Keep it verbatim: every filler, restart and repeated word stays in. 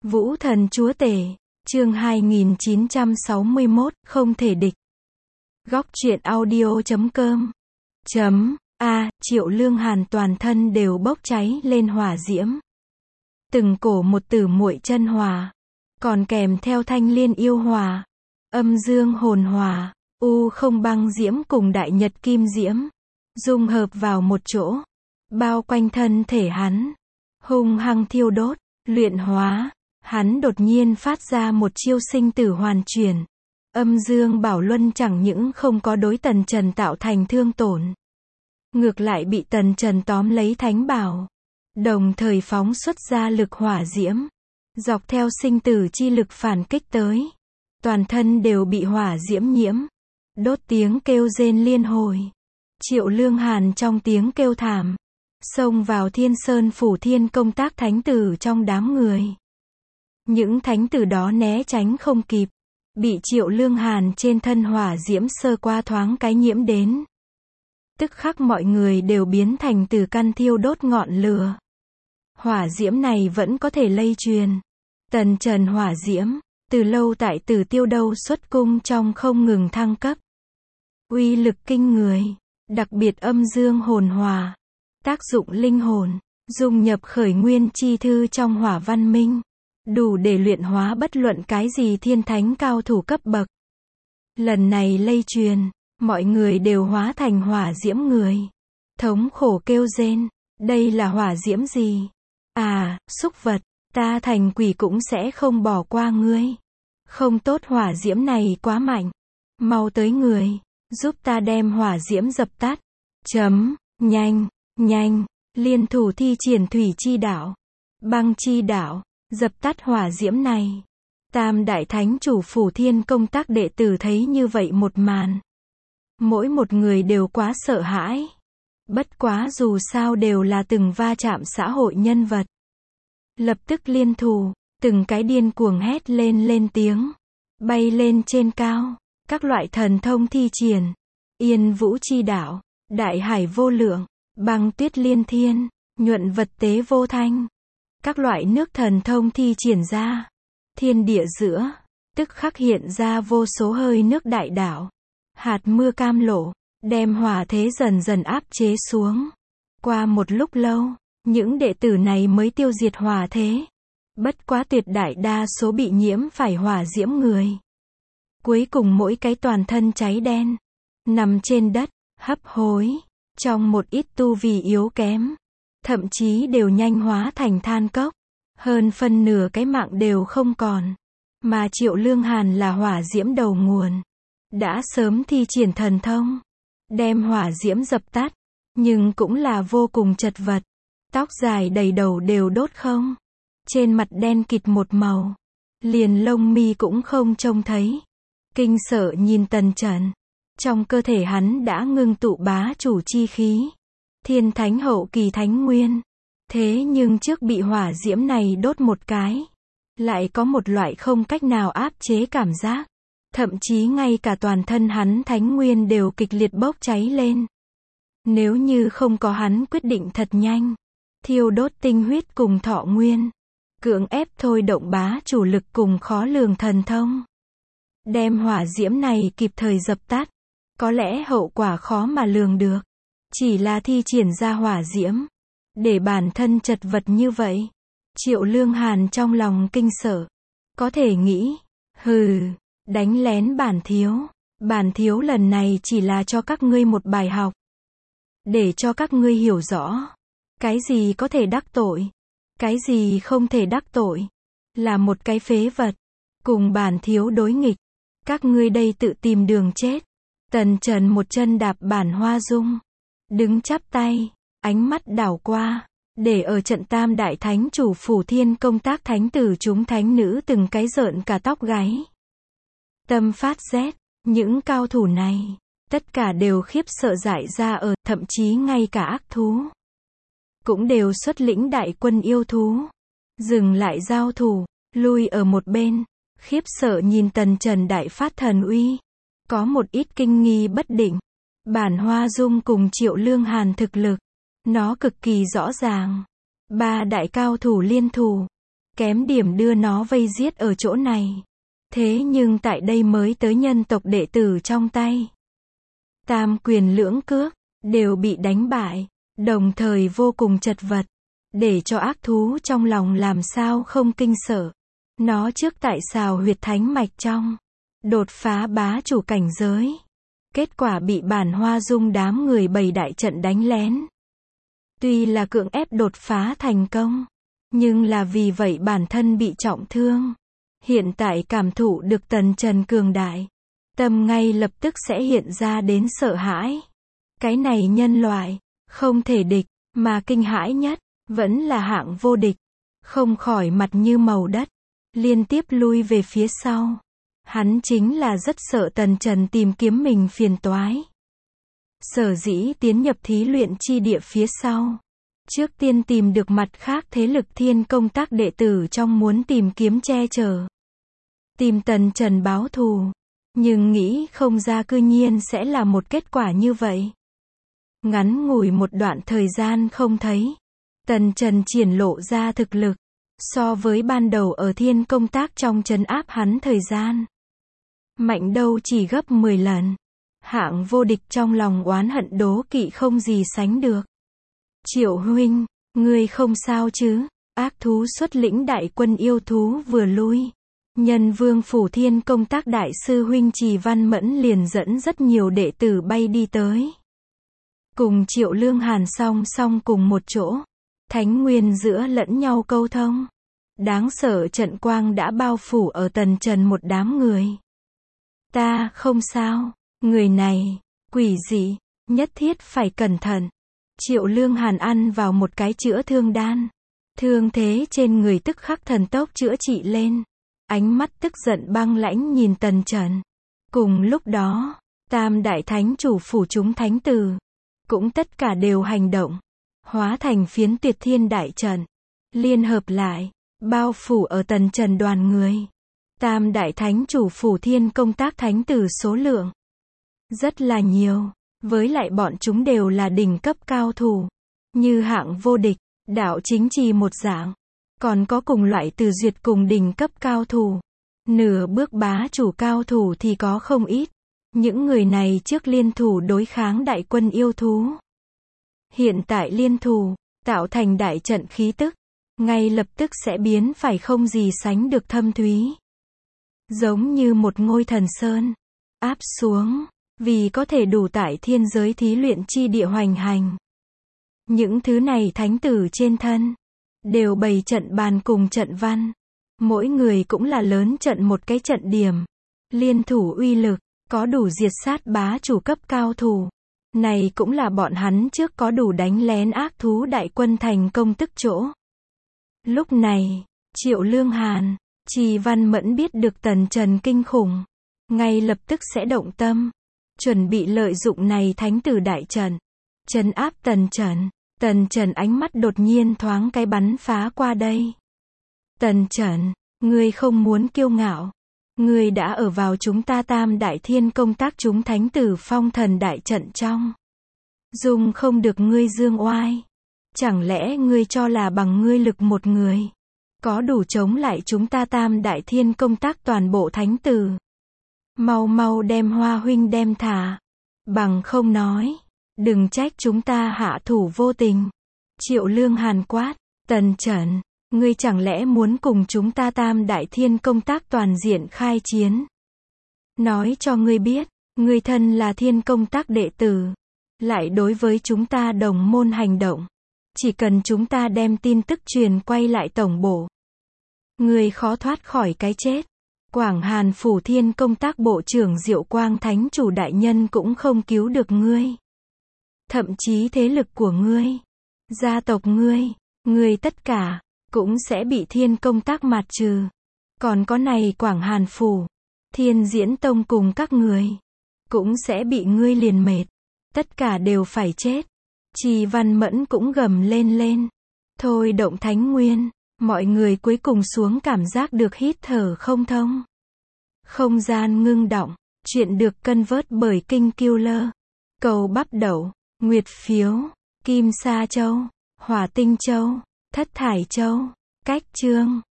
Vũ thần chúa tể, chương hai nghìn chín trăm sáu mươi mốt, không thể địch. Góc truyện audio chấm com chấm A, Triệu Lương Hàn toàn thân đều bốc cháy lên hỏa diễm. Từng cổ một tử muội chân hỏa, còn kèm theo thanh liên yêu hỏa, âm dương hồn hỏa, u không băng diễm cùng đại nhật kim diễm, dung hợp vào một chỗ, bao quanh thân thể hắn, hung hăng thiêu đốt, luyện hóa. Hắn đột nhiên phát ra một chiêu sinh tử hoàn chuyển. Âm dương bảo luân chẳng những không có đối Tần Trần tạo thành thương tổn, ngược lại bị Tần Trần tóm lấy thánh bảo, đồng thời phóng xuất ra lực hỏa diễm, dọc theo sinh tử chi lực phản kích tới. Toàn thân đều bị hỏa diễm nhiễm, đốt tiếng kêu rên liên hồi. Triệu Lương Hàn trong tiếng kêu thảm, xông vào Thiên Sơn phủ Thiên Công Tác thánh tử trong đám người. Những thánh tử đó né tránh không kịp, bị Triệu Lương Hàn trên thân hỏa diễm sơ qua thoáng cái nhiễm đến. Tức khắc mọi người đều biến thành từ căn thiêu đốt ngọn lửa. Hỏa diễm này vẫn có thể lây truyền. Tần Trần hỏa diễm, từ lâu tại Tử Tiêu Đâu xuất cung trong không ngừng thăng cấp. Uy lực kinh người, đặc biệt âm dương hồn hỏa, tác dụng linh hồn, dung nhập khởi nguyên chi thư trong hỏa văn minh. Đủ để luyện hóa bất luận cái gì thiên thánh cao thủ cấp bậc. Lần này lây truyền, mọi người đều hóa thành hỏa diễm người. Thống khổ kêu rên, đây là hỏa diễm gì? À, súc vật, ta thành quỷ cũng sẽ không bỏ qua ngươi. Không tốt, hỏa diễm này quá mạnh. Mau tới người, giúp ta đem hỏa diễm dập tắt. Chấm, nhanh, nhanh, liên thủ thi triển thủy chi đạo, băng chi đạo. Dập tắt hỏa diễm này. Tam đại thánh chủ phủ Thiên Công Tác đệ tử thấy như vậy một màn, mỗi một người đều quá sợ hãi. Bất quá dù sao đều là từng va chạm xã hội nhân vật, lập tức liên thủ, từng cái điên cuồng hét lên lên tiếng, bay lên trên cao, các loại thần thông thi triển, yên vũ chi đạo, đại hải vô lượng, băng tuyết liên thiên, nhuận vật tế vô thanh. Các loại nước thần thông thi triển ra, thiên địa giữa, tức khắc hiện ra vô số hơi nước đại đạo, hạt mưa cam lộ, đem hỏa thế dần dần áp chế xuống. Qua một lúc lâu, những đệ tử này mới tiêu diệt hỏa thế. Bất quá tuyệt đại đa số bị nhiễm phải hỏa diễm người, cuối cùng mỗi cái toàn thân cháy đen, nằm trên đất, hấp hối, trong một ít tu vì yếu kém. Thậm chí đều nhanh hóa thành than cốc, hơn phân nửa cái mạng đều không còn. Mà Triệu Lương Hàn là hỏa diễm đầu nguồn, đã sớm thi triển thần thông, đem hỏa diễm dập tắt, nhưng cũng là vô cùng chật vật. Tóc dài đầy đầu đều đốt không, trên mặt đen kịt một màu, liền lông mi cũng không trông thấy. Kinh sợ nhìn Tần Trần, trong cơ thể hắn đã ngưng tụ bá chủ chi khí, thiên thánh hậu kỳ thánh nguyên. Thế nhưng trước bị hỏa diễm này đốt một cái, lại có một loại không cách nào áp chế cảm giác. Thậm chí ngay cả toàn thân hắn thánh nguyên đều kịch liệt bốc cháy lên. Nếu như không có hắn quyết định thật nhanh, thiêu đốt tinh huyết cùng thọ nguyên, cưỡng ép thôi động bá chủ lực cùng khó lường thần thông, đem hỏa diễm này kịp thời dập tắt, có lẽ hậu quả khó mà lường được. Chỉ là thi triển ra hỏa diễm, để bản thân chật vật như vậy. Triệu Lương Hàn trong lòng kinh sợ, có thể nghĩ, hừ, đánh lén bản thiếu. Bản thiếu lần này chỉ là cho các ngươi một bài học, để cho các ngươi hiểu rõ, cái gì có thể đắc tội, cái gì không thể đắc tội. Là một cái phế vật, cùng bản thiếu đối nghịch, các ngươi đây tự tìm đường chết. Tần Trần một chân đạp bản hoa dung, đứng chắp tay, ánh mắt đảo qua, để ở trận tam đại thánh chủ phủ Thiên Công Tác thánh tử chúng thánh nữ từng cái rợn cả tóc gáy. Tâm phát rét, những cao thủ này, tất cả đều khiếp sợ dại ra ở, thậm chí ngay cả ác thú, cũng đều xuất lĩnh đại quân yêu thú, dừng lại giao thủ, lui ở một bên, khiếp sợ nhìn Tần Trần đại phát thần uy, có một ít kinh nghi bất định. Bản Hoa Dung cùng Triệu Lương Hàn thực lực, nó cực kỳ rõ ràng. Ba đại cao thủ liên thủ, kém điểm đưa nó vây giết ở chỗ này. Thế nhưng tại đây mới tới nhân tộc đệ tử trong tay. Tam quyền lưỡng cước, đều bị đánh bại, đồng thời vô cùng chật vật, để cho ác thú trong lòng làm sao không kinh sợ. Nó trước tại xào huyệt thánh mạch trong, đột phá bá chủ cảnh giới. Kết quả bị Bản Hoa Dung đám người bày đại trận đánh lén. Tuy là cưỡng ép đột phá thành công, nhưng là vì vậy bản thân bị trọng thương. Hiện tại cảm thụ được Tần Trần cường đại, tâm ngay lập tức sẽ hiện ra đến sợ hãi. Cái này nhân loại, không thể địch, mà kinh hãi nhất, vẫn là hạng vô địch. Không khỏi mặt như màu đất, liên tiếp lui về phía sau. Hắn chính là rất sợ Tần Trần tìm kiếm mình phiền toái. Sở dĩ tiến nhập thí luyện chi địa phía sau. Trước tiên tìm được mặt khác thế lực thiên công tác đệ tử trong muốn tìm kiếm che chở. Tìm Tần Trần báo thù. Nhưng nghĩ không ra cư nhiên sẽ là một kết quả như vậy. Ngắn ngủi một đoạn thời gian không thấy. Tần Trần triển lộ ra thực lực. So với ban đầu ở thiên công tác trong trấn áp hắn thời gian. Mạnh đâu chỉ gấp mười lần. Hạng vô địch trong lòng oán hận đố kỵ không gì sánh được. Triệu huynh, ngươi không sao chứ? Ác thú xuất lĩnh đại quân yêu thú vừa lui. Nhân vương phủ thiên công tác đại sư huynh Trì Văn Mẫn liền dẫn rất nhiều đệ tử bay đi tới. Cùng Triệu Lương Hàn song song cùng một chỗ. Thánh nguyên giữa lẫn nhau câu thông. Đáng sợ trận quang đã bao phủ ở Tần Trần một đám người. Ta không sao, người này, quỷ dị, nhất thiết phải cẩn thận. Triệu Lương Hàn ăn vào một cái chữa thương đan. Thương thế trên người tức khắc thần tốc chữa trị lên. Ánh mắt tức giận băng lãnh nhìn Tần Trần. Cùng lúc đó, Tam Đại Thánh chủ phủ chúng thánh tử, cũng tất cả đều hành động. Hóa thành phiến tuyệt thiên đại trận. Liên hợp lại, bao phủ ở Tần Trần đoàn người. Tam Đại Thánh chủ phủ thiên công tác thánh tử số lượng rất là nhiều, với lại bọn chúng đều là đỉnh cấp cao thủ, như hạng vô địch, đạo chính trì một dạng, còn có cùng loại từ duyệt cùng đỉnh cấp cao thủ, nửa bước bá chủ cao thủ thì có không ít. Những người này trước liên thủ đối kháng đại quân yêu thú, hiện tại liên thủ, tạo thành đại trận khí tức, ngay lập tức sẽ biến phải không gì sánh được thâm thúy. Giống như một ngôi thần sơn, áp xuống, vì có thể đủ tại thiên giới thí luyện chi địa hoành hành. Những thứ này thánh tử trên thân, đều bày trận bàn cùng trận văn. Mỗi người cũng là lớn trận một cái trận điểm. Liên thủ uy lực, có đủ diệt sát bá chủ cấp cao thủ. Này cũng là bọn hắn trước có đủ đánh lén ác thú đại quân thành công tức chỗ. Lúc này, Triệu Lương Hàn, Trì Văn Mẫn biết được Tần Trần kinh khủng, ngay lập tức sẽ động tâm, chuẩn bị lợi dụng này thánh tử đại trận, trấn áp Tần Trần. Tần Trần ánh mắt đột nhiên thoáng cái bắn phá qua đây. Tần Trần, ngươi không muốn kiêu ngạo. Ngươi đã ở vào chúng ta Tam Đại Thiên công tác chúng thánh tử phong thần đại trận trong. Dùng không được ngươi dương oai. Chẳng lẽ ngươi cho là bằng ngươi lực một người, có đủ chống lại chúng ta Tam Đại Thiên công tác toàn bộ thánh tử. Mau mau đem Hoa huynh đem thả. Bằng không nói, đừng trách chúng ta hạ thủ vô tình. Triệu Lương Hàn quát, Tần Trần, ngươi chẳng lẽ muốn cùng chúng ta Tam Đại Thiên công tác toàn diện khai chiến? Nói cho ngươi biết, ngươi thân là thiên công tác đệ tử, lại đối với chúng ta đồng môn hành động. Chỉ cần chúng ta đem tin tức truyền quay lại tổng bộ, ngươi khó thoát khỏi cái chết. Quảng Hàn phủ thiên công tác bộ trưởng Diệu Quang Thánh chủ đại nhân cũng không cứu được ngươi. Thậm chí thế lực của ngươi, gia tộc ngươi, ngươi tất cả, cũng sẽ bị thiên công tác mạt trừ. Còn có này Quảng Hàn phủ, Thiên Diễn Tông cùng các người, cũng sẽ bị ngươi liền mệt. Tất cả đều phải chết. Trì Văn Mẫn cũng gầm lên lên. Thôi động thánh nguyên, mọi người cuối cùng xuống cảm giác được hít thở không thông. Không gian ngưng động, chuyện được cân vớt bởi Kinh Killer. Cầu bắp đậu, nguyệt phiếu, kim sa châu, hỏa tinh châu, thất thải châu, cách chương.